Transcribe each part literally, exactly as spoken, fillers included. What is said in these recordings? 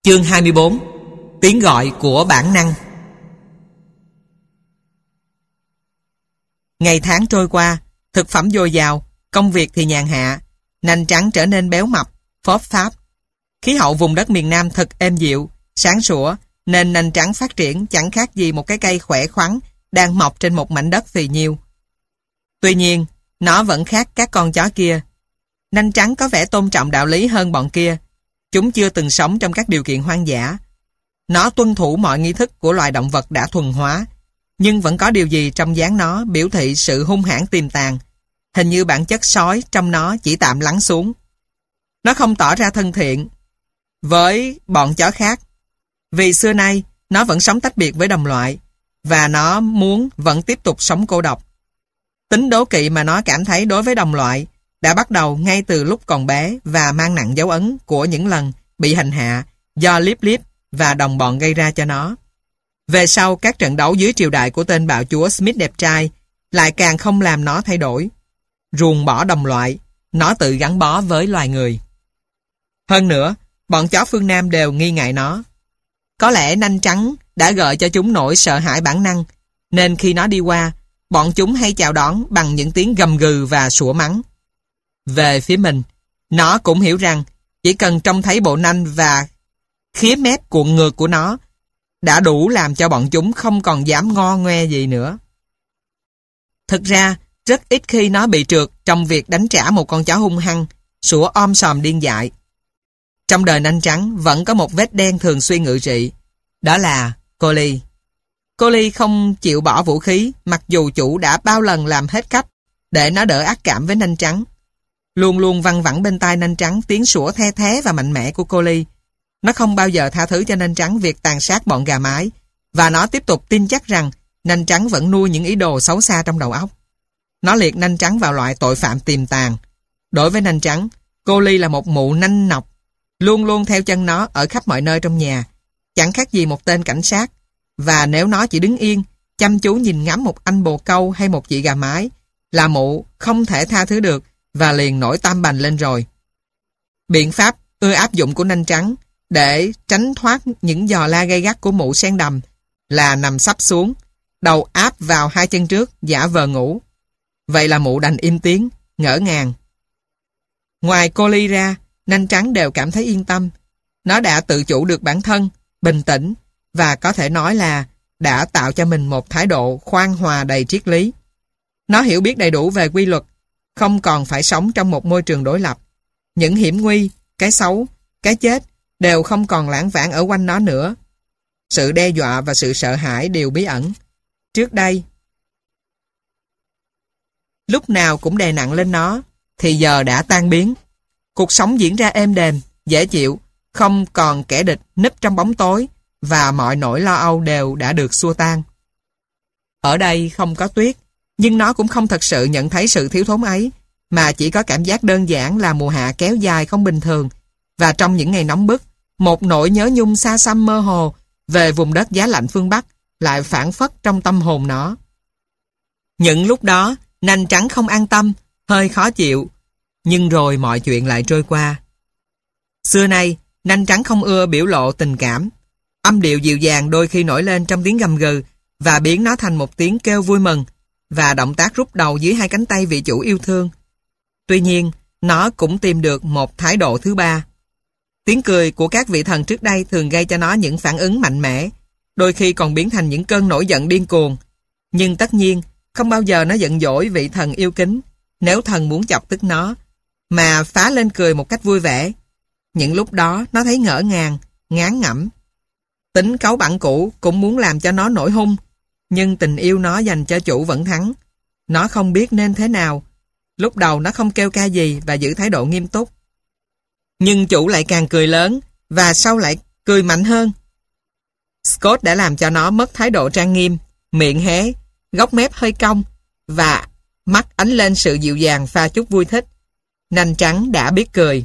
Chương hai mươi bốn. Tiếng gọi của bản năng. Ngày tháng trôi qua, thực phẩm dồi dào, công việc thì nhàn hạ, nanh trắng trở nên béo mập, phóp pháp. Khí hậu vùng đất miền Nam thật êm dịu, sáng sủa, nên nanh trắng phát triển chẳng khác gì một cái cây khỏe khoắn đang mọc trên một mảnh đất phì nhiêu. Tuy nhiên, nó vẫn khác các con chó kia. Nanh trắng có vẻ tôn trọng đạo lý hơn bọn kia. Chúng chưa từng sống trong các điều kiện hoang dã. Nó tuân thủ mọi nghi thức của loài động vật đã thuần hóa, nhưng vẫn có điều gì trong dáng nó biểu thị sự hung hãn tiềm tàng. Hình như bản chất sói trong nó chỉ tạm lắng xuống. Nó không tỏ ra thân thiện với bọn chó khác, vì xưa nay nó vẫn sống tách biệt với đồng loại, và nó muốn vẫn tiếp tục sống cô độc. Tính đố kỵ mà nó cảm thấy đối với đồng loại đã bắt đầu ngay từ lúc còn bé và mang nặng dấu ấn của những lần bị hành hạ do Lip Lip và đồng bọn gây ra cho nó. Về sau, các trận đấu dưới triều đại của tên bạo chúa Smith đẹp trai lại càng không làm nó thay đổi. Ruồng bỏ đồng loại, nó tự gắn bó với loài người. Hơn nữa, bọn chó phương Nam đều nghi ngại nó. Có lẽ nanh trắng đã gợi cho chúng nỗi sợ hãi bản năng, nên khi nó đi qua, bọn chúng hay chào đón bằng những tiếng gầm gừ và sủa mắng. Về phía mình, nó cũng hiểu rằng chỉ cần trông thấy bộ nanh và khía mép cuộn ngược của nó đã đủ làm cho bọn chúng không còn dám ngo ngoe gì nữa. Thực ra, rất ít khi nó bị trượt trong việc đánh trả một con chó hung hăng, sủa om sòm điên dại. Trong đời nanh trắng vẫn có một vết đen thường xuyên ngự trị, đó là Collie. Collie không chịu bỏ vũ khí, mặc dù chủ đã bao lần làm hết cách để nó đỡ ác cảm với nanh trắng. Luôn luôn văng vẳng bên tai nanh trắng tiếng sủa the thé và mạnh mẽ của Collie. Nó không bao giờ tha thứ cho nanh trắng việc tàn sát bọn gà mái, và nó tiếp tục tin chắc rằng nanh trắng vẫn nuôi những ý đồ xấu xa trong đầu óc. Nó liệt nanh trắng vào loại tội phạm tiềm tàng. Đối với nanh trắng, Collie là một mụ nanh nọc, luôn luôn theo chân nó ở khắp mọi nơi trong nhà, chẳng khác gì một tên cảnh sát. Và nếu nó chỉ đứng yên, chăm chú nhìn ngắm một anh bồ câu hay một chị gà mái, là mụ không thể tha thứ được và liền nổi tam bành lên rồi. Biện pháp ưa áp dụng của nanh trắng để tránh thoát những giò la gay gắt của mụ sen đầm là nằm sấp xuống, đầu áp vào hai chân trước, giả vờ ngủ. Vậy là mụ đành im tiếng, ngỡ ngàng. Ngoài Collie ra, nanh trắng đều cảm thấy yên tâm. Nó đã tự chủ được bản thân, bình tĩnh, và có thể nói là đã tạo cho mình một thái độ khoan hòa đầy triết lý. Nó hiểu biết đầy đủ về quy luật, không còn phải sống trong một môi trường đối lập. Những hiểm nguy, cái xấu, cái chết đều không còn lãng vãng ở quanh nó nữa. Sự đe dọa và sự sợ hãi đều bí ẩn. Trước đây, lúc nào cũng đè nặng lên nó, thì giờ đã tan biến. Cuộc sống diễn ra êm đềm, dễ chịu, không còn kẻ địch núp trong bóng tối, và mọi nỗi lo âu đều đã được xua tan. Ở đây không có tuyết, nhưng nó cũng không thật sự nhận thấy sự thiếu thốn ấy, mà chỉ có cảm giác đơn giản là mùa hạ kéo dài không bình thường, và trong những ngày nóng bức, một nỗi nhớ nhung xa xăm mơ hồ về vùng đất giá lạnh phương Bắc lại phảng phất trong tâm hồn nó. Những lúc đó, nanh trắng không an tâm, hơi khó chịu, nhưng rồi mọi chuyện lại trôi qua. Xưa nay, nanh trắng không ưa biểu lộ tình cảm. Âm điệu dịu dàng đôi khi nổi lên trong tiếng gầm gừ và biến nó thành một tiếng kêu vui mừng, và động tác rút đầu dưới hai cánh tay vị chủ yêu thương. Tuy nhiên, nó cũng tìm được một thái độ thứ ba. Tiếng cười của các vị thần trước đây thường gây cho nó những phản ứng mạnh mẽ, đôi khi còn biến thành những cơn nổi giận điên cuồng. Nhưng tất nhiên, không bao giờ nó giận dỗi vị thần yêu kính, nếu thần muốn chọc tức nó, mà phá lên cười một cách vui vẻ. Những lúc đó, nó thấy ngỡ ngàng, ngán ngẩm. Tính cáu bẳn cũ cũng muốn làm cho nó nổi hung, nhưng tình yêu nó dành cho chủ vẫn thắng. Nó không biết nên thế nào. Lúc đầu nó không kêu ca gì và giữ thái độ nghiêm túc. Nhưng chủ lại càng cười lớn, và sau lại cười mạnh hơn. Scott đã làm cho nó mất thái độ trang nghiêm, miệng hé, góc mép hơi cong, và mắt ánh lên sự dịu dàng pha chút vui thích. Nanh trắng đã biết cười.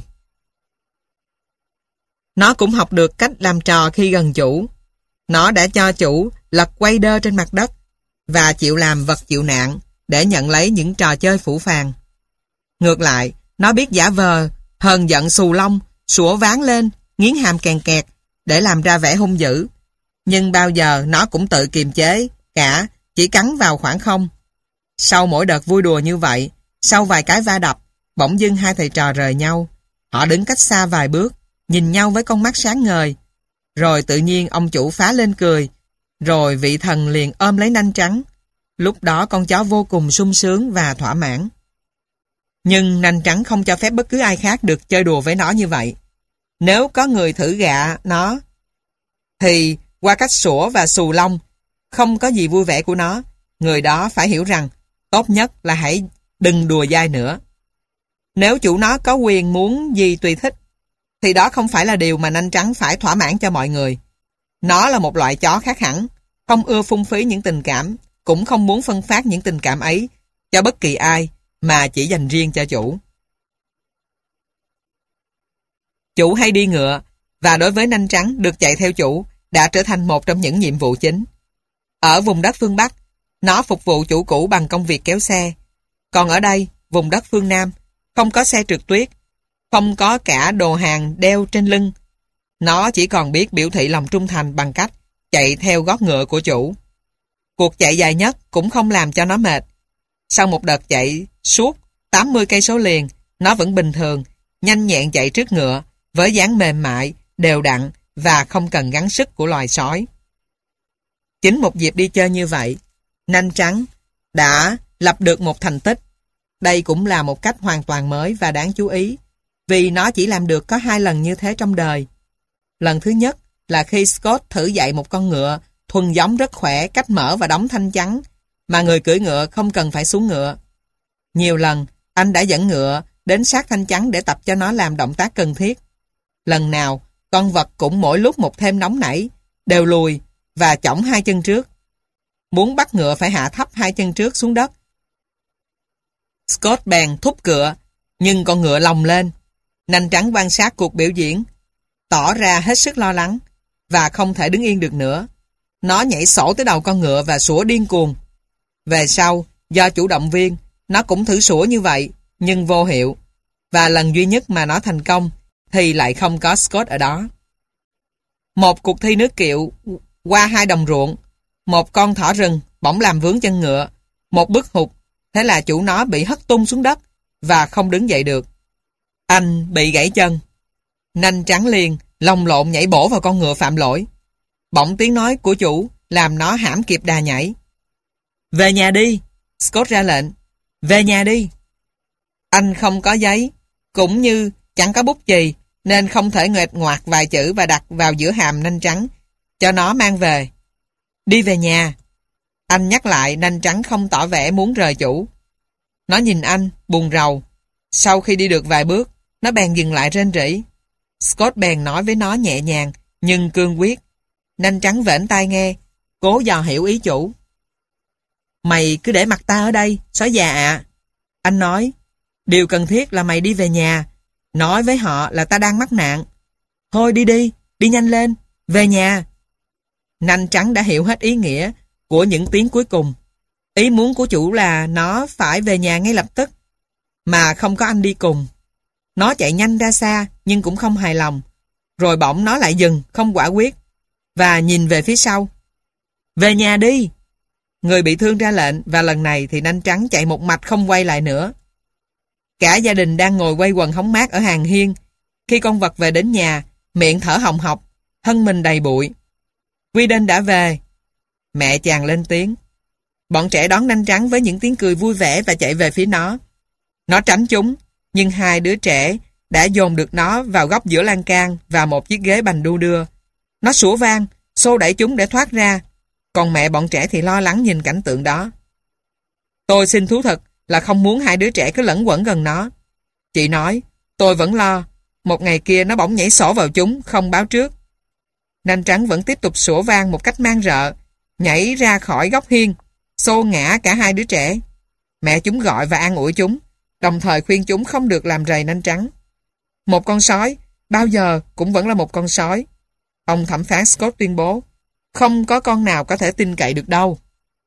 Nó cũng học được cách làm trò khi gần chủ. Nó đã cho chủ lật quay đơ trên mặt đất và chịu làm vật chịu nạn để nhận lấy những trò chơi phũ phàng. Ngược lại, nó biết giả vờ, hờn giận xù lông, sủa váng lên, nghiến hàm kèn kẹt để làm ra vẻ hung dữ. Nhưng bao giờ nó cũng tự kiềm chế, cả chỉ cắn vào khoảng không. Sau mỗi đợt vui đùa như vậy, sau vài cái va đập, bỗng dưng hai thầy trò rời nhau. Họ đứng cách xa vài bước, nhìn nhau với con mắt sáng ngời. Rồi tự nhiên ông chủ phá lên cười, rồi vị thần liền ôm lấy nanh trắng. Lúc đó con chó vô cùng sung sướng và thỏa mãn. Nhưng nanh trắng không cho phép bất cứ ai khác được chơi đùa với nó như vậy. Nếu có người thử gạ nó, thì qua cách sủa và xù lông, không có gì vui vẻ của nó, người đó phải hiểu rằng tốt nhất là hãy đừng đùa dai nữa. Nếu chủ nó có quyền muốn gì tùy thích, thì đó không phải là điều mà nanh trắng phải thỏa mãn cho mọi người. Nó là một loại chó khác hẳn, không ưa phung phí những tình cảm, cũng không muốn phân phát những tình cảm ấy cho bất kỳ ai, mà chỉ dành riêng cho chủ. Chủ hay đi ngựa, và đối với nanh trắng, được chạy theo chủ đã trở thành một trong những nhiệm vụ chính. Ở vùng đất phương Bắc, nó phục vụ chủ cũ bằng công việc kéo xe. Còn ở đây, vùng đất phương Nam, không có xe trượt tuyết, không có cả đồ hàng đeo trên lưng. Nó chỉ còn biết biểu thị lòng trung thành bằng cách chạy theo gót ngựa của chủ. Cuộc chạy dài nhất cũng không làm cho nó mệt. Sau một đợt chạy suốt tám mươi cây số liền, nó vẫn bình thường, nhanh nhẹn chạy trước ngựa, với dáng mềm mại, đều đặn và không cần gắng sức của loài sói. Chính một dịp đi chơi như vậy, nanh trắng đã lập được một thành tích. Đây cũng là một cách hoàn toàn mới và đáng chú ý, vì nó chỉ làm được có hai lần như thế trong đời. Lần thứ nhất là khi Scott thử dạy một con ngựa thuần giống rất khỏe cách mở và đóng thanh chắn, mà người cưỡi ngựa không cần phải xuống ngựa. Nhiều lần, anh đã dẫn ngựa đến sát thanh chắn để tập cho nó làm động tác cần thiết. Lần nào, con vật cũng mỗi lúc một thêm nóng nảy, đều lùi và chỏng hai chân trước. Muốn bắt ngựa phải hạ thấp hai chân trước xuống đất. Scott bèn thúc cựa, nhưng con ngựa lồng lên. Nanh trắng quan sát cuộc biểu diễn, tỏ ra hết sức lo lắng và không thể đứng yên được nữa. Nó nhảy sổ tới đầu con ngựa và sủa điên cuồng. Về sau, do chủ động viên, nó cũng thử sủa như vậy, nhưng vô hiệu. Và lần duy nhất mà nó thành công thì lại không có Scott ở đó. Một cuộc thi nước kiệu qua hai đồng ruộng, một con thỏ rừng bỗng làm vướng chân ngựa, một bước hụt, thế là chủ nó bị hất tung xuống đất và không đứng dậy được. Anh bị gãy chân. Nanh trắng liền lồng lộn nhảy bổ vào con ngựa phạm lỗi. Bỗng tiếng nói của chủ làm nó hãm kịp đà nhảy. Về nhà đi, Scott ra lệnh. Về nhà đi. Anh không có giấy, cũng như chẳng có bút chì, nên không thể nguệch ngoạc vài chữ và đặt vào giữa hàm nanh trắng, cho nó mang về. Đi về nhà. Anh nhắc lại, nanh trắng không tỏ vẻ muốn rời chủ. Nó nhìn anh, buồn rầu. Sau khi đi được vài bước, nó bèn dừng lại rên rỉ. Scott bèn nói với nó nhẹ nhàng, nhưng cương quyết. Nanh trắng vểnh tai nghe, cố dò hiểu ý chủ. Mày cứ để mặt ta ở đây, sói già ạ. Anh nói, điều cần thiết là mày đi về nhà. Nói với họ là ta đang mắc nạn. Thôi đi đi, đi nhanh lên, về nhà. Nanh trắng đã hiểu hết ý nghĩa của những tiếng cuối cùng. Ý muốn của chủ là nó phải về nhà ngay lập tức, mà không có anh đi cùng. Nó chạy nhanh ra xa, nhưng cũng không hài lòng. Rồi bỗng nó lại dừng, không quả quyết, và nhìn về phía sau. Về nhà đi! Người bị thương ra lệnh, và lần này thì nanh trắng chạy một mạch không quay lại nữa. Cả gia đình đang ngồi quây quần hóng mát ở hàng hiên. Khi con vật về đến nhà, miệng thở hồng hộc, thân mình đầy bụi. Weedon đã về. Mẹ chàng lên tiếng. Bọn trẻ đón nanh trắng với những tiếng cười vui vẻ và chạy về phía nó. Nó tránh chúng, nhưng hai đứa trẻ đã dồn được nó vào góc giữa lan can và một chiếc ghế bành đu đưa. Nó sủa vang, xô đẩy chúng để thoát ra. Còn mẹ bọn trẻ thì lo lắng nhìn cảnh tượng đó. Tôi xin thú thật là không muốn hai đứa trẻ cứ lẫn quẩn gần nó. Chị nói, tôi vẫn lo. Một ngày kia nó bỗng nhảy sổ vào chúng, không báo trước. Nanh trắng vẫn tiếp tục sủa vang một cách man rợ, nhảy ra khỏi góc hiên, xô ngã cả hai đứa trẻ. Mẹ chúng gọi và an ủi chúng, đồng thời khuyên chúng không được làm rầy nanh trắng. Một con sói, bao giờ cũng vẫn là một con sói. Ông thẩm phán Scott tuyên bố, không có con nào có thể tin cậy được đâu.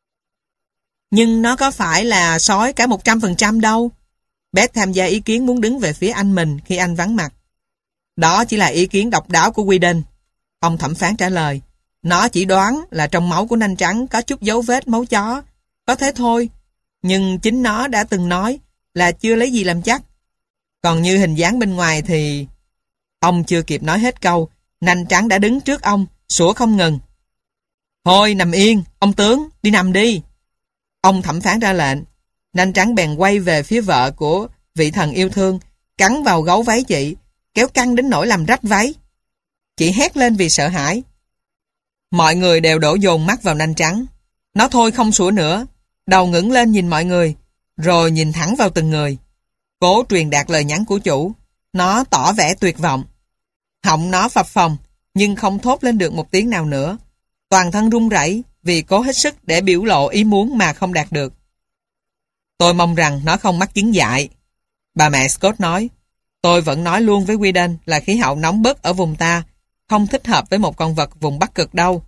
Nhưng nó có phải là sói cả một trăm phần trăm đâu. Beth tham gia ý kiến muốn đứng về phía anh mình khi anh vắng mặt. Đó chỉ là ý kiến độc đáo của Weedon. Ông thẩm phán trả lời, nó chỉ đoán là trong máu của nanh trắng có chút dấu vết máu chó. Có thế thôi. Nhưng chính nó đã từng nói là chưa lấy gì làm chắc. Còn như hình dáng bên ngoài thì... Ông chưa kịp nói hết câu, nanh trắng đã đứng trước ông, sủa không ngừng. Thôi nằm yên, ông tướng, đi nằm đi. Ông thẩm phán ra lệnh. Nanh trắng bèn quay về phía vợ của vị thần yêu thương, cắn vào gấu váy chị, kéo căng đến nỗi làm rách váy. Chị hét lên vì sợ hãi. Mọi người đều đổ dồn mắt vào nanh trắng. Nó thôi không sủa nữa, đầu ngẩng lên nhìn mọi người, rồi nhìn thẳng vào từng người. Cố truyền đạt lời nhắn của chủ. Nó tỏ vẻ tuyệt vọng. Họng nó phập phồng, nhưng không thốt lên được một tiếng nào nữa. Toàn thân run rẩy vì cố hết sức để biểu lộ ý muốn mà không đạt được. Tôi mong rằng nó không mắc chứng dại. Bà mẹ Scott nói. Tôi vẫn nói luôn với Weedon là khí hậu nóng bức ở vùng ta không thích hợp với một con vật vùng Bắc Cực đâu.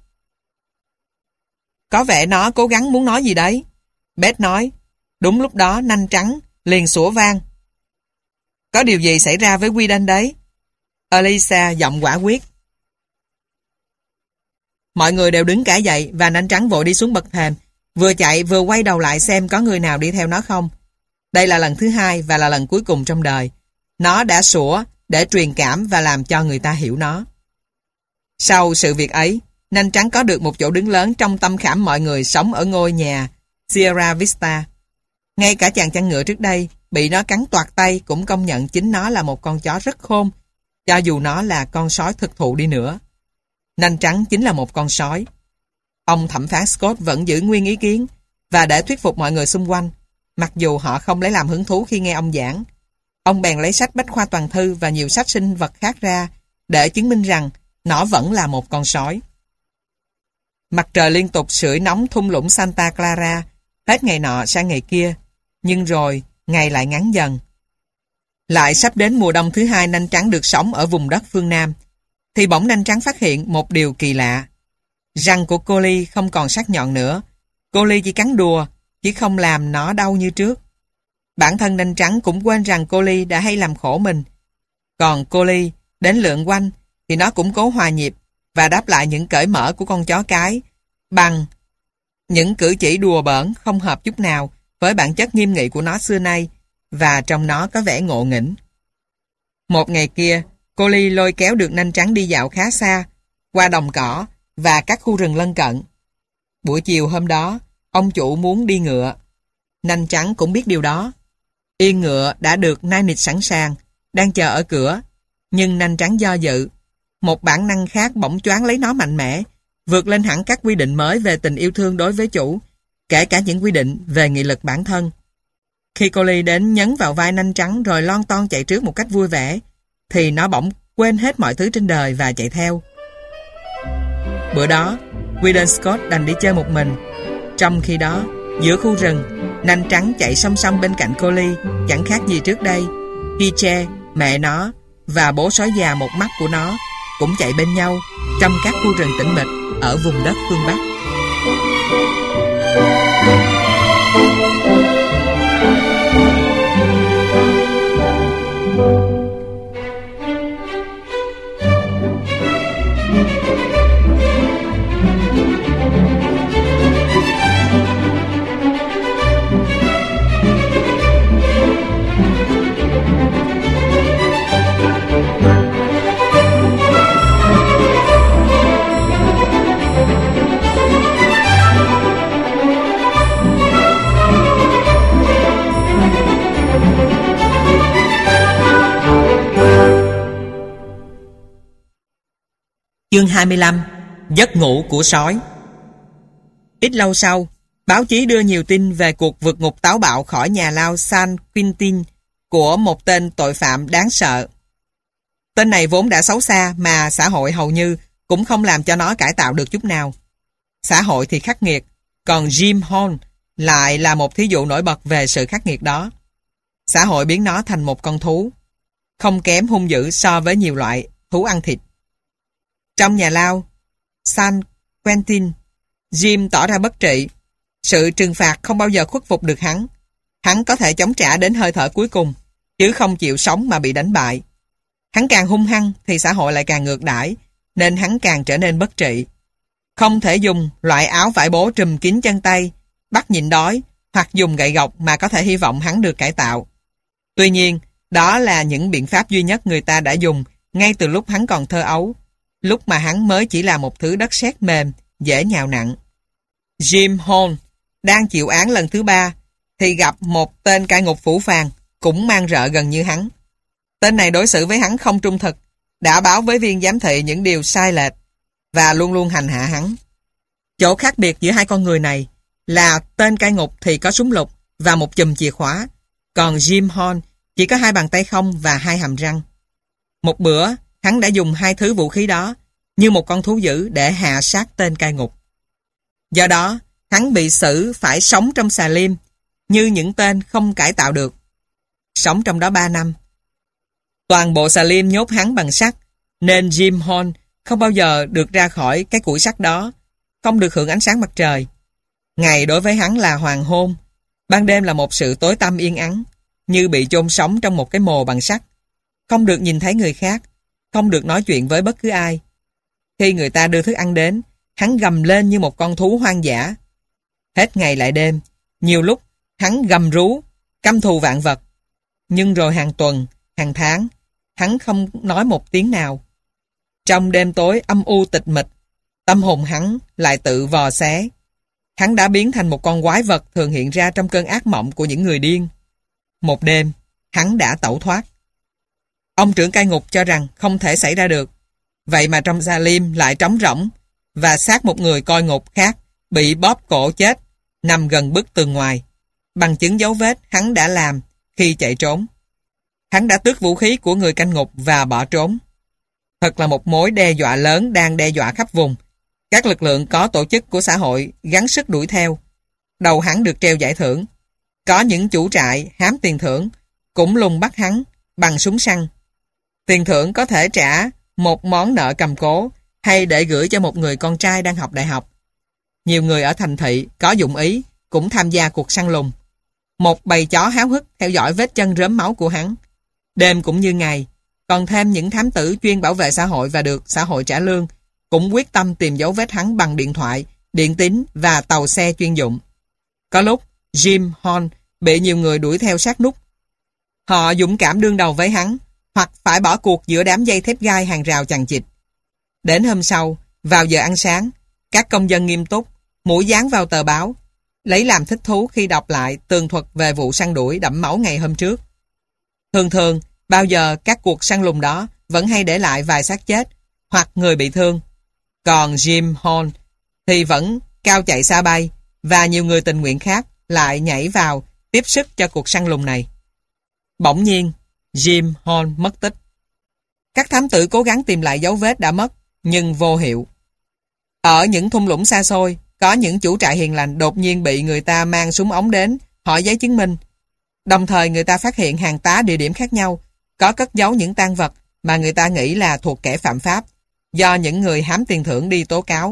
Có vẻ nó cố gắng muốn nói gì đấy. Beth nói. Đúng lúc đó nanh trắng liền sủa vang. Có điều gì xảy ra với Weedon đấy? Elisa giọng quả quyết. Mọi người đều đứng cả dậy và nanh trắng vội đi xuống bậc thềm, vừa chạy vừa quay đầu lại xem có người nào đi theo nó không. Đây là lần thứ hai và là lần cuối cùng trong đời. Nó đã sủa để truyền cảm và làm cho người ta hiểu nó. Sau sự việc ấy, nanh trắng có được một chỗ đứng lớn trong tâm khảm mọi người sống ở ngôi nhà Sierra Vista. Ngay cả chàng chăn ngựa trước đây bị nó cắn toạc tay cũng công nhận chính nó là một con chó rất khôn, cho dù nó là con sói thực thụ đi nữa. Nanh trắng chính là một con sói. Ông thẩm phán Scott vẫn giữ nguyên ý kiến và để thuyết phục mọi người xung quanh, mặc dù họ không lấy làm hứng thú khi nghe ông giảng. Ông bèn lấy sách Bách khoa toàn thư và nhiều sách sinh vật khác ra để chứng minh rằng nó vẫn là một con sói. Mặt trời liên tục sưởi nóng thung lũng Santa Clara, hết ngày nọ sang ngày kia, nhưng rồi ngày lại ngắn dần. Lại sắp đến mùa đông thứ hai nanh trắng được sống ở vùng đất phương Nam, thì bỗng nanh trắng phát hiện một điều kỳ lạ. Răng của Collie không còn sắc nhọn nữa. Collie chỉ cắn đùa, chứ không làm nó đau như trước. Bản thân nanh trắng cũng quên rằng Collie đã hay làm khổ mình. Còn Collie đến lượn quanh thì nó cũng cố hòa nhịp và đáp lại những cởi mở của con chó cái bằng những cử chỉ đùa bỡn không hợp chút nào với bản chất nghiêm nghị của nó xưa nay, và trong nó có vẻ ngộ nghĩnh. Một ngày kia, Collie lôi kéo được nanh trắng đi dạo khá xa, qua đồng cỏ và các khu rừng lân cận. Buổi chiều hôm đó, ông chủ muốn đi ngựa. Nanh trắng cũng biết điều đó. Yên ngựa đã được nai nịt sẵn sàng, đang chờ ở cửa, nhưng nanh trắng do dự. Một bản năng khác bỗng choáng lấy nó mạnh mẽ, vượt lên hẳn các quy định mới về tình yêu thương đối với chủ, kể cả những quy định về nghị lực bản thân. Khi Collie đến nhấn vào vai nanh trắng rồi lon ton chạy trước một cách vui vẻ, thì nó bỗng quên hết mọi thứ trên đời và chạy theo. Bữa đó, Weedon Scott đành đi chơi một mình. Trong khi đó, giữa khu rừng, nanh trắng chạy song song bên cạnh Collie, chẳng khác gì trước đây. Piche, mẹ nó và bố sói già một mắt của nó cũng chạy bên nhau trong các khu rừng tĩnh mịch ở vùng đất phương Bắc. Chương hai mươi lăm. Giấc ngủ của sói. Ít lâu sau, báo chí đưa nhiều tin về cuộc vượt ngục táo bạo khỏi nhà lao San Quintin của một tên tội phạm đáng sợ. Tên này vốn đã xấu xa mà xã hội hầu như cũng không làm cho nó cải tạo được chút nào. Xã hội thì khắc nghiệt, còn Jim Horn lại là một thí dụ nổi bật về sự khắc nghiệt đó. Xã hội biến nó thành một con thú, không kém hung dữ so với nhiều loại thú ăn thịt. Trong nhà lao San Quentin, Jim tỏ ra bất trị. Sự trừng phạt không bao giờ khuất phục được hắn. Hắn có thể chống trả đến hơi thở cuối cùng, chứ không chịu sống mà bị đánh bại. Hắn càng hung hăng thì xã hội lại càng ngược đãi, nên hắn càng trở nên bất trị. Không thể dùng loại áo vải bố trùm kín chân tay, bắt nhịn đói, hoặc dùng gậy gộc mà có thể hy vọng hắn được cải tạo. Tuy nhiên, đó là những biện pháp duy nhất người ta đã dùng ngay từ lúc hắn còn thơ ấu, lúc mà hắn mới chỉ là một thứ đất sét mềm, dễ nhào nặng. Jim Hall đang chịu án lần thứ ba thì gặp một tên cai ngục phũ phàng cũng mang rợ gần như hắn. Tên này đối xử với hắn không trung thực, đã báo với viên giám thị những điều sai lệch và luôn luôn hành hạ hắn. Chỗ khác biệt giữa hai con người này là tên cai ngục thì có súng lục và một chùm chìa khóa, còn Jim Hall chỉ có hai bàn tay không và hai hàm răng. Một bữa, hắn đã dùng hai thứ vũ khí đó như một con thú dữ để hạ sát tên cai ngục. Do đó, hắn bị xử phải sống trong xà lim như những tên không cải tạo được. Sống trong đó ba năm. Toàn bộ xà lim nhốt hắn bằng sắt, nên Jim Hall không bao giờ được ra khỏi cái củi sắt đó, không được hưởng ánh sáng mặt trời. Ngày đối với hắn là hoàng hôn, ban đêm là một sự tối tăm yên ắng, như bị chôn sống trong một cái mồ bằng sắt. Không được nhìn thấy người khác, không được nói chuyện với bất cứ ai. Khi người ta đưa thức ăn đến, hắn gầm lên như một con thú hoang dã. Hết ngày lại đêm, nhiều lúc hắn gầm rú, căm thù vạn vật. Nhưng rồi hàng tuần, hàng tháng, hắn không nói một tiếng nào. Trong đêm tối âm u tịch mịch, tâm hồn hắn lại tự vò xé. Hắn đã biến thành một con quái vật thường hiện ra trong cơn ác mộng của những người điên. Một đêm, hắn đã tẩu thoát. Ông trưởng cai ngục cho rằng không thể xảy ra được. Vậy mà trong xà lim lại trống rỗng, và xác một người coi ngục khác bị bóp cổ chết, nằm gần bức tường ngoài, bằng chứng dấu vết hắn đã làm khi chạy trốn. Hắn đã tước vũ khí của người canh ngục và bỏ trốn. Thật là một mối đe dọa lớn đang đe dọa khắp vùng. Các lực lượng có tổ chức của xã hội gắng sức đuổi theo. Đầu hắn được treo giải thưởng. Có những chủ trại hám tiền thưởng cũng lùng bắt hắn bằng súng săn. Tiền thưởng có thể trả một món nợ cầm cố hay để gửi cho một người con trai đang học đại học. Nhiều người ở thành thị có dụng ý cũng tham gia cuộc săn lùng. Một bầy chó háo hức theo dõi vết chân rớm máu của hắn. Đêm cũng như ngày, còn thêm những thám tử chuyên bảo vệ xã hội và được xã hội trả lương cũng quyết tâm tìm dấu vết hắn bằng điện thoại, điện tín và tàu xe chuyên dụng. Có lúc Jim Hall bị nhiều người đuổi theo sát nút. Họ dũng cảm đương đầu với hắn, hoặc phải bỏ cuộc giữa đám dây thép gai hàng rào chằng chịt. Đến hôm sau, vào giờ ăn sáng, các công dân nghiêm túc, mũi dán vào tờ báo, lấy làm thích thú khi đọc lại tường thuật về vụ săn đuổi đẫm máu ngày hôm trước. Thường thường, bao giờ các cuộc săn lùng đó vẫn hay để lại vài xác chết hoặc người bị thương. Còn Jim Hall thì vẫn cao chạy xa bay, và nhiều người tình nguyện khác lại nhảy vào tiếp sức cho cuộc săn lùng này. Bỗng nhiên, Jim Hall mất tích. Các thám tử cố gắng tìm lại dấu vết đã mất, nhưng vô hiệu. Ở những thung lũng xa xôi, có những chủ trại hiền lành đột nhiên bị người ta mang súng ống đến, hỏi giấy chứng minh. Đồng thời người ta phát hiện hàng tá địa điểm khác nhau, có cất giấu những tang vật mà người ta nghĩ là thuộc kẻ phạm pháp, do những người hám tiền thưởng đi tố cáo.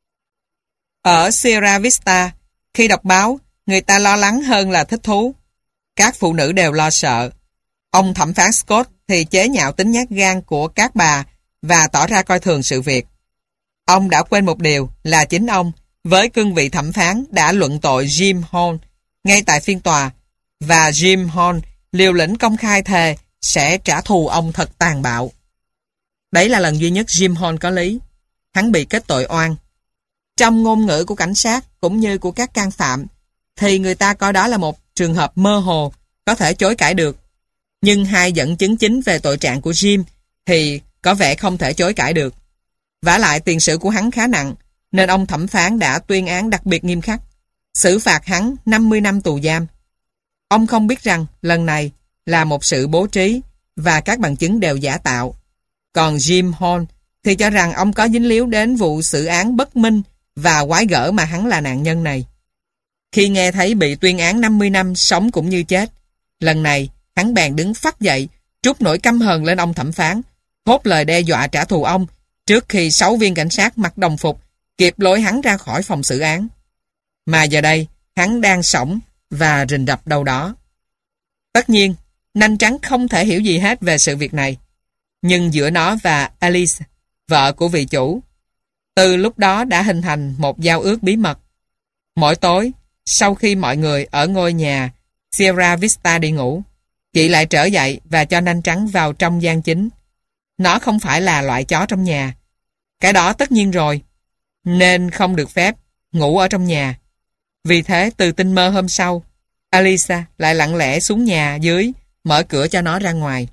Ở Sierra Vista, khi đọc báo, người ta lo lắng hơn là thích thú. Các phụ nữ đều lo sợ. Ông thẩm phán Scott thì chế nhạo tính nhát gan của các bà và tỏ ra coi thường sự việc. Ông đã quên một điều là chính ông, với cương vị thẩm phán, đã luận tội Jim Hall ngay tại phiên tòa, và Jim Hall liều lĩnh công khai thề sẽ trả thù ông thật tàn bạo. Đấy là lần duy nhất Jim Hall có lý. Hắn bị kết tội oan. Trong ngôn ngữ của cảnh sát cũng như của các can phạm thì người ta coi đó là một trường hợp mơ hồ, có thể chối cãi được. Nhưng hai dẫn chứng chính về tội trạng của Jim thì có vẻ không thể chối cãi được. Vả lại tiền sử của hắn khá nặng, nên ông thẩm phán đã tuyên án đặc biệt nghiêm khắc, xử phạt hắn năm mươi năm tù giam. Ông không biết rằng lần này là một sự bố trí và các bằng chứng đều giả tạo. Còn Jim Hall thì cho rằng ông có dính líu đến vụ xử án bất minh và quái gở mà hắn là nạn nhân này. Khi nghe thấy bị tuyên án năm mươi năm sống cũng như chết, lần này hắn bèn đứng phắt dậy, trút nỗi căm hờn lên ông thẩm phán, thốt lời đe dọa trả thù ông trước khi sáu viên cảnh sát mặc đồng phục kịp lôi hắn ra khỏi phòng xử án. Mà giờ đây, hắn đang sõng và rình rập đâu đó. Tất nhiên, Nanh Trắng không thể hiểu gì hết về sự việc này. Nhưng giữa nó và Alice vợ của vị chủ. Từ lúc đó đã hình thành một giao ước bí mật. Mỗi tối, sau khi mọi người ở ngôi nhà Sierra Vista đi ngủ, chị lại trở dậy và cho nanh trắng vào trong gian chính. Nó không phải là loại chó trong nhà. Cái đó tất nhiên rồi, nên không được phép ngủ ở trong nhà. Vì thế, từ tinh mơ hôm sau, Alisa lại lặng lẽ xuống nhà dưới, mở cửa cho nó ra ngoài.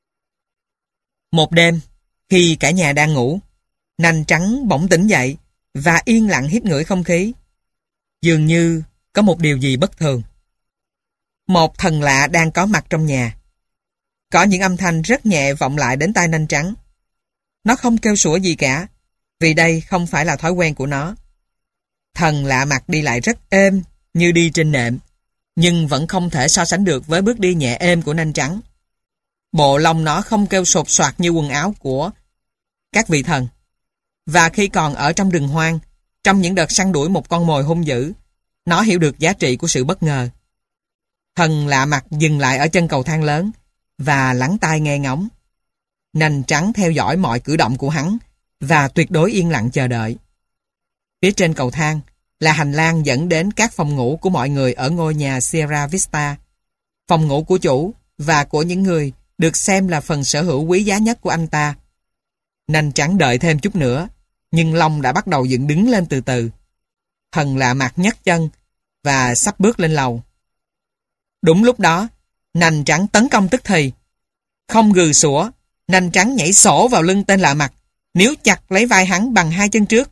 Một đêm, khi cả nhà đang ngủ, nanh trắng bỗng tỉnh dậy và yên lặng hít ngửi không khí. Dường như có một điều gì bất thường. Một thần lạ đang có mặt trong nhà. Có những âm thanh rất nhẹ vọng lại đến tai nanh trắng. Nó không kêu sủa gì cả, vì đây không phải là thói quen của nó. Thần lạ mặt đi lại rất êm, như đi trên nệm, nhưng vẫn không thể so sánh được với bước đi nhẹ êm của nanh trắng. Bộ lông nó không kêu sột soạt như quần áo của các vị thần. Và khi còn ở trong rừng hoang, trong những đợt săn đuổi một con mồi hung dữ, nó hiểu được giá trị của sự bất ngờ. Thần lạ mặt dừng lại ở chân cầu thang lớn và lắng tai nghe ngóng. Nanh trắng theo dõi mọi cử động của hắn và tuyệt đối yên lặng chờ đợi. Phía trên cầu thang là hành lang dẫn đến các phòng ngủ của mọi người ở ngôi nhà Sierra Vista. Phòng ngủ của chủ và của những người được xem là phần sở hữu quý giá nhất của anh ta. Nanh trắng đợi thêm chút nữa, nhưng lông đã bắt đầu dựng đứng lên từ từ. Thần lạ mặt nhấc chân và sắp bước lên lầu. Đúng lúc đó, nanh trắng tấn công tức thì. Không gừ sủa, nanh trắng nhảy sổ vào lưng tên lạ mặt, níu chặt lấy vai hắn bằng hai chân trước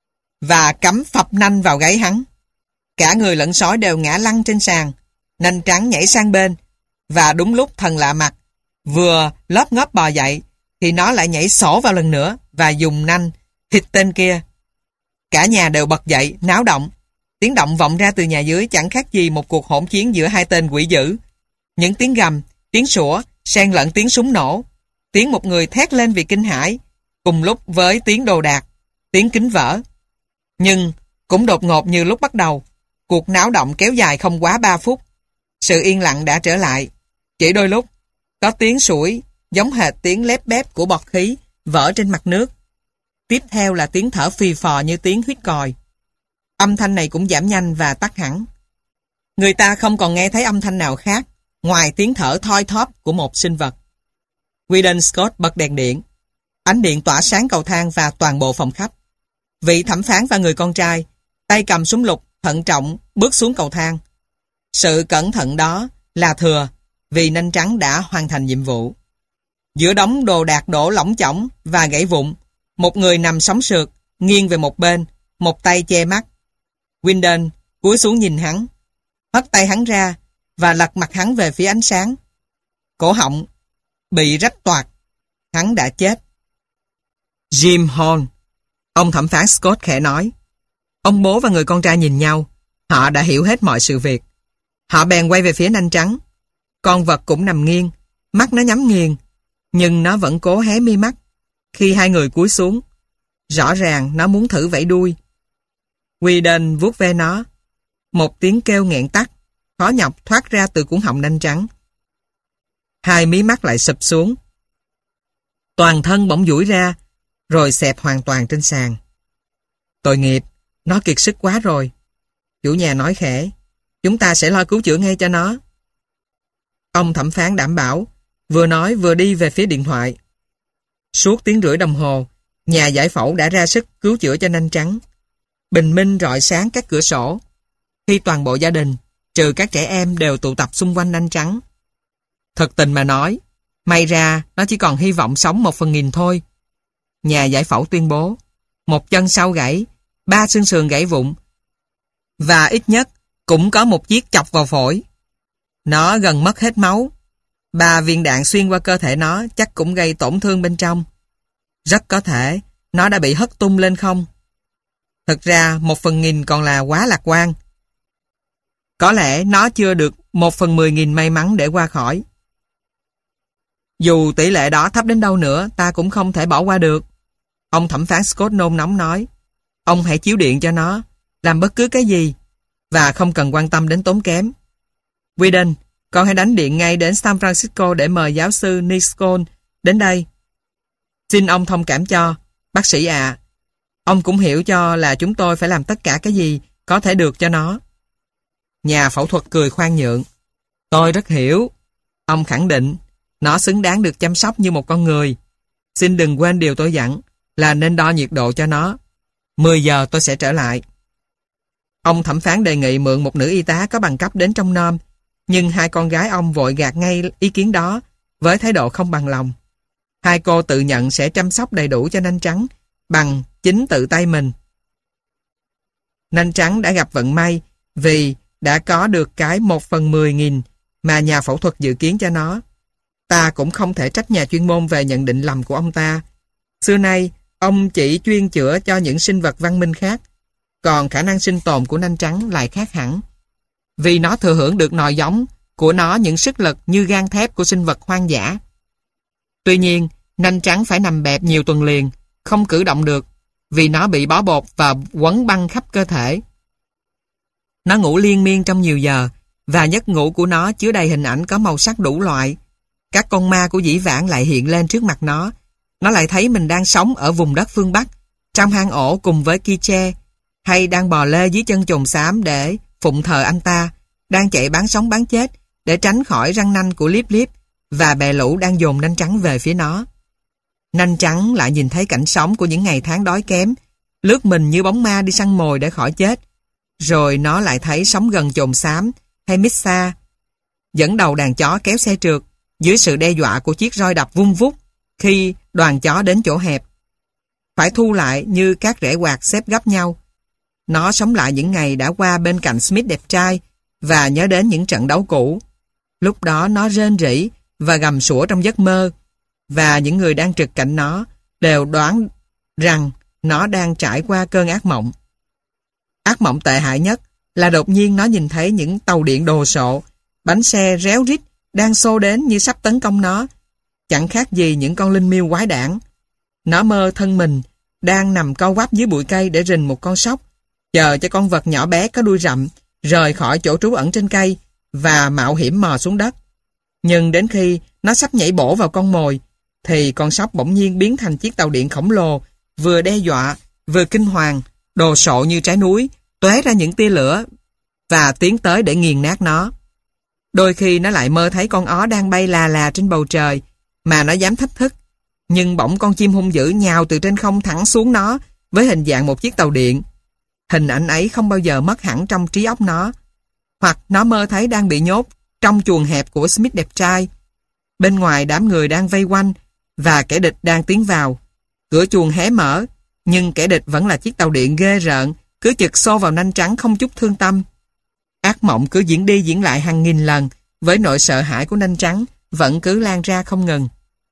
và cắm phập nanh vào gáy hắn. Cả người lẫn sói đều ngã lăn trên sàn. Nanh trắng nhảy sang bên, và đúng lúc thần lạ mặt vừa lóp ngóp bò dậy thì nó lại nhảy sổ vào lần nữa và dùng nanh thịt tên kia. Cả nhà đều bật dậy, náo động. Tiếng động vọng ra từ nhà dưới chẳng khác gì một cuộc hỗn chiến giữa hai tên quỷ dữ. Những tiếng gầm, tiếng sủa, xen lẫn tiếng súng nổ, tiếng một người thét lên vì kinh hãi, cùng lúc với tiếng đồ đạc, tiếng kính vỡ. Nhưng cũng đột ngột như lúc bắt đầu, cuộc náo động kéo dài không quá ba phút. Sự yên lặng đã trở lại. Chỉ đôi lúc, có tiếng sủi giống hệt tiếng lép bép của bọt khí vỡ trên mặt nước. Tiếp theo là tiếng thở phì phò như tiếng huýt còi. Âm thanh này cũng giảm nhanh và tắt hẳn. Người ta không còn nghe thấy âm thanh nào khác ngoài tiếng thở thoi thóp của một sinh vật. Weedon Scott bật đèn điện. Ánh điện tỏa sáng cầu thang và toàn bộ phòng khách. Vị thẩm phán và người con trai, tay cầm súng lục, thận trọng bước xuống cầu thang. Sự cẩn thận đó là thừa, vì nanh trắng đã hoàn thành nhiệm vụ. Giữa đống đồ đạc đổ lỏng chỏng và gãy vụn, một người nằm sóng sượt, nghiêng về một bên, một tay che mắt. Weedon cúi xuống nhìn hắn, hất tay hắn ra và lật mặt hắn về phía ánh sáng. Cổ họng bị rách toạc. Hắn đã chết. Jim Horn, ông thẩm phán Scott khẽ nói. Ông bố và người con trai nhìn nhau. Họ đã hiểu hết mọi sự việc. Họ bèn quay về phía nanh trắng. Con vật cũng nằm nghiêng, mắt nó nhắm nghiền, nhưng nó vẫn cố hé mi mắt khi hai người cúi xuống. Rõ ràng nó muốn thử vẫy đuôi. Weedon vuốt ve nó. Một tiếng kêu nghẹn tắt, khó nhọc thoát ra từ cuống họng nanh trắng. Hai mí mắt lại sụp xuống. Toàn thân bỗng duỗi ra, rồi xẹp hoàn toàn trên sàn. Tội nghiệp, nó kiệt sức quá rồi. Chủ nhà nói khẽ, chúng ta sẽ lo cứu chữa ngay cho nó. Ông thẩm phán đảm bảo, vừa nói vừa đi về phía điện thoại. Suốt tiếng rưỡi đồng hồ, nhà giải phẫu đã ra sức cứu chữa cho nanh trắng. Bình minh rọi sáng các cửa sổ. Khi toàn bộ gia đình, trừ các trẻ em đều tụ tập xung quanh nanh trắng. Thật tình mà nói, may ra nó chỉ còn hy vọng sống một phần nghìn thôi. Nhà giải phẫu tuyên bố, một chân sau gãy, ba xương sườn gãy vụn, và ít nhất cũng có một chiếc chọc vào phổi. Nó gần mất hết máu. Ba viên đạn xuyên qua cơ thể nó chắc cũng gây tổn thương bên trong. Rất có thể nó đã bị hất tung lên không. Thực ra một phần nghìn còn là quá lạc quan. Có lẽ nó chưa được một phần mười nghìn may mắn để qua khỏi. Dù tỷ lệ đó thấp đến đâu nữa, ta cũng không thể bỏ qua được. Ông thẩm phán Scott nôn nóng nói. Ông hãy chiếu điện cho nó, làm bất cứ cái gì, và không cần quan tâm đến tốn kém. Weedon, con hãy đánh điện ngay đến San Francisco để mời giáo sư Niscone đến đây. Xin ông thông cảm cho, Bác sĩ à, ông cũng hiểu cho là chúng tôi phải làm tất cả cái gì có thể được cho nó. Nhà phẫu thuật cười khoan nhượng. Tôi rất hiểu. Ông khẳng định, nó xứng đáng được chăm sóc như một con người. Xin đừng quên điều tôi dặn, là nên đo nhiệt độ cho nó. mười giờ tôi sẽ trở lại. Ông thẩm phán đề nghị mượn một nữ y tá có bằng cấp đến trông nom, nhưng hai con gái ông vội gạt ngay ý kiến đó với thái độ không bằng lòng. Hai cô tự nhận sẽ chăm sóc đầy đủ cho nanh trắng bằng chính tự tay mình. Nanh trắng đã gặp vận may vì đã có được cái một phần mười nghìn mà nhà phẫu thuật dự kiến cho nó. Ta cũng không thể trách nhà chuyên môn về nhận định lầm của ông ta. Xưa nay, ông chỉ chuyên chữa cho những sinh vật văn minh khác, còn khả năng sinh tồn của nanh trắng lại khác hẳn. Vì nó thừa hưởng được nòi giống của nó những sức lực như gang thép của sinh vật hoang dã. Tuy nhiên, nanh trắng phải nằm bẹp nhiều tuần liền, không cử động được, vì nó bị bó bột và quấn băng khắp cơ thể. Nó ngủ liên miên trong nhiều giờ, và giấc ngủ của nó chứa đầy hình ảnh có màu sắc đủ loại. Các con ma của dĩ vãng lại hiện lên trước mặt nó. Nó lại thấy mình đang sống ở vùng đất phương Bắc, trong hang ổ cùng với Kiche, hay đang bò lê dưới chân chồn xám để phụng thờ anh ta, đang chạy bán sống bán chết để tránh khỏi răng nanh của Liếp Liếp và bè lũ đang dồn nanh trắng về phía nó. Nanh trắng lại nhìn thấy cảnh sống của những ngày tháng đói kém, lướt mình như bóng ma đi săn mồi để khỏi chết. Rồi nó lại thấy sống gần chồn xám hay Missa, dẫn đầu đàn chó kéo xe trượt dưới sự đe dọa của chiếc roi đập vung vút khi đoàn chó đến chỗ hẹp. Phải thu lại như các rễ quạt xếp gấp nhau. Nó sống lại những ngày đã qua bên cạnh Smith đẹp trai và nhớ đến những trận đấu cũ. Lúc đó nó rên rỉ và gầm sủa trong giấc mơ, và những người đang trực cạnh nó đều đoán rằng nó đang trải qua cơn ác mộng. Ác mộng tệ hại nhất là đột nhiên nó nhìn thấy những tàu điện đồ sộ, bánh xe réo rít đang xô đến như sắp tấn công nó, chẳng khác gì những con linh miêu quái đản. Nó mơ thân mình đang nằm co quắp dưới bụi cây để rình một con sóc, chờ cho con vật nhỏ bé có đuôi rậm rời khỏi chỗ trú ẩn trên cây và mạo hiểm mò xuống đất. Nhưng đến khi nó sắp nhảy bổ vào con mồi, thì con sóc bỗng nhiên biến thành chiếc tàu điện khổng lồ, vừa đe dọa, vừa kinh hoàng, đồ sộ như trái núi, tóe ra những tia lửa và tiến tới để nghiền nát nó. Đôi khi nó lại mơ thấy con ó đang bay là là trên bầu trời mà nó dám thách thức, nhưng bỗng con chim hung dữ nhào từ trên không thẳng xuống nó với hình dạng một chiếc tàu điện. Hình ảnh ấy không bao giờ mất hẳn trong trí óc nó. Hoặc nó mơ thấy đang bị nhốt trong chuồng hẹp của Smith đẹp trai. Bên ngoài đám người đang vây quanh và kẻ địch đang tiến vào. Cửa chuồng hé mở, nhưng kẻ địch vẫn là chiếc tàu điện ghê rợn, cứ chực xô vào nanh trắng không chút thương tâm. Ác mộng cứ diễn đi diễn lại hàng nghìn lần, với nỗi sợ hãi của nanh trắng vẫn cứ lan ra không ngừng.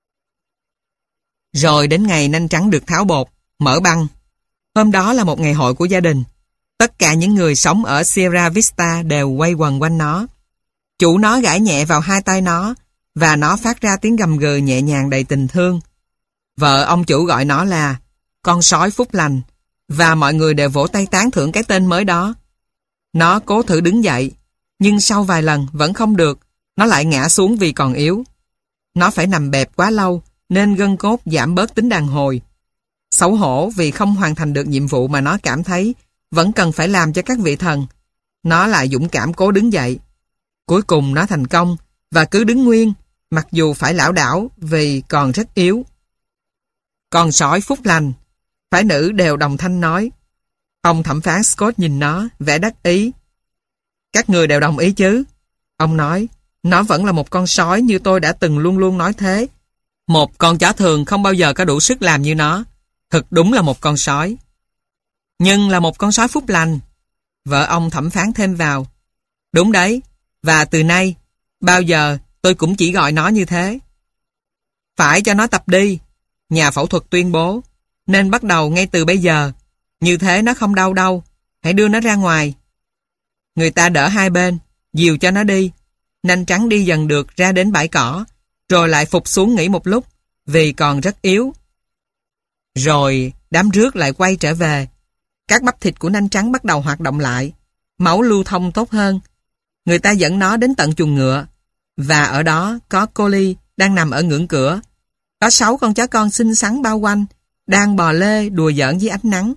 Rồi đến ngày nanh trắng được tháo bột, mở băng. Hôm đó là một ngày hội của gia đình. Tất cả những người sống ở Sierra Vista đều quay quần quanh nó. Chủ nó gãi nhẹ vào hai tay nó, và nó phát ra tiếng gầm gừ nhẹ nhàng đầy tình thương. Vợ ông chủ gọi nó là con sói phúc lành, và mọi người đều vỗ tay tán thưởng cái tên mới đó. Nó cố thử đứng dậy, nhưng sau vài lần vẫn không được, nó lại ngã xuống vì còn yếu. Nó phải nằm bẹp quá lâu, nên gân cốt giảm bớt tính đàn hồi. Xấu hổ vì không hoàn thành được nhiệm vụ mà nó cảm thấy vẫn cần phải làm cho các vị thần. Nó lại dũng cảm cố đứng dậy. Cuối cùng nó thành công và cứ đứng nguyên, mặc dù phải lảo đảo vì còn rất yếu. Con sói phúc lành, phái nữ đều đồng thanh nói. Ông thẩm phán Scott nhìn nó, vẻ đắc ý. Các người đều đồng ý chứ? Ông nói, nó vẫn là một con sói như tôi đã từng luôn luôn nói thế. Một con chó thường không bao giờ có đủ sức làm như nó. Thực đúng là một con sói. Nhưng là một con sói phúc lành. Vợ ông thẩm phán thêm vào. Đúng đấy, và từ nay, bao giờ tôi cũng chỉ gọi nó như thế. Phải cho nó tập đi, nhà phẫu thuật tuyên bố. Nên bắt đầu ngay từ bây giờ. Như thế nó không đau đâu. Hãy đưa nó ra ngoài. Người ta đỡ hai bên, dìu cho nó đi. Nanh trắng đi dần được ra đến bãi cỏ, rồi lại phục xuống nghỉ một lúc, vì còn rất yếu. Rồi đám rước lại quay trở về. Các bắp thịt của nanh trắng bắt đầu hoạt động lại, máu lưu thông tốt hơn. Người ta dẫn nó đến tận chuồng ngựa, và ở đó có Collie đang nằm ở ngưỡng cửa. Có sáu con chó con xinh xắn bao quanh, đang bò lê đùa giỡn dưới ánh nắng.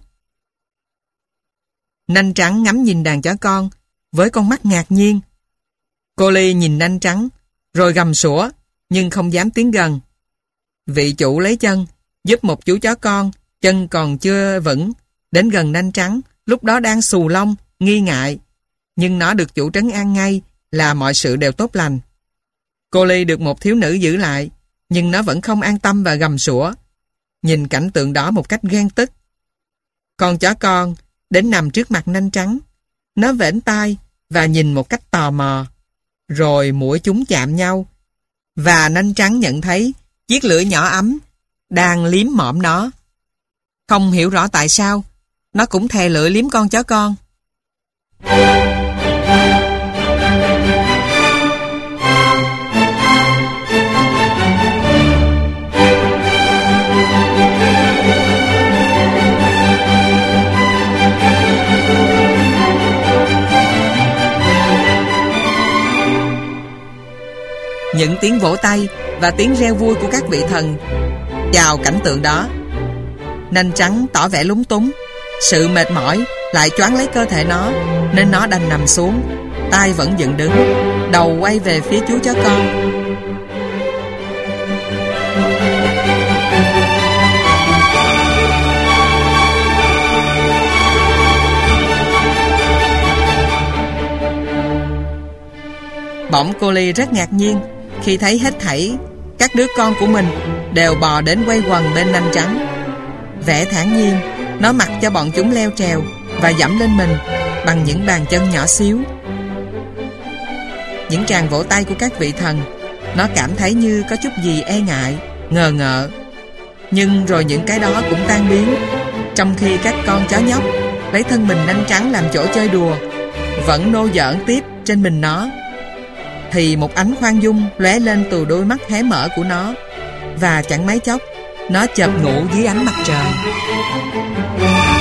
Nanh trắng ngắm nhìn đàn chó con với con mắt ngạc nhiên. Cô Ly nhìn nanh trắng rồi gầm sủa nhưng không dám tiến gần. Vị chủ lấy chân giúp một chú chó con chân còn chưa vững đến gần nanh trắng, lúc đó đang xù lông nghi ngại, nhưng nó được chủ trấn an ngay là mọi sự đều tốt lành. Cô Ly được một thiếu nữ giữ lại, nhưng nó vẫn không an tâm và gầm sủa, nhìn cảnh tượng đó một cách ghen tức. Con chó con đến nằm trước mặt nanh trắng, nó vểnh tai và nhìn một cách tò mò, rồi mũi chúng chạm nhau, và nanh trắng nhận thấy chiếc lưỡi nhỏ ấm đang liếm mõm nó. Không hiểu rõ tại sao, nó cũng thè lưỡi liếm con chó con. Những tiếng vỗ tay và tiếng reo vui của các vị thần chào cảnh tượng đó. Nanh trắng tỏ vẻ lúng túng, sự mệt mỏi lại choáng lấy cơ thể nó, nên nó đành nằm xuống, tay vẫn dựng đứng, đầu quay về phía chú chó con. Bỗng cô Ly rất ngạc nhiên khi thấy hết thảy các đứa con của mình đều bò đến quay quần bên nanh trắng. Vẻ thản nhiên, nó mặc cho bọn chúng leo trèo và dẫm lên mình bằng những bàn chân nhỏ xíu. Những tràng vỗ tay của các vị thần, nó cảm thấy như có chút gì e ngại, ngờ ngợ. Nhưng rồi những cái đó cũng tan biến, trong khi các con chó nhóc lấy thân mình nanh trắng làm chỗ chơi đùa, vẫn nô giỡn tiếp trên mình nó. Thì một ánh khoan dung lóe lên từ đôi mắt hé mở của nó, và chẳng mấy chốc nó chợp ngủ dưới ánh mặt trời.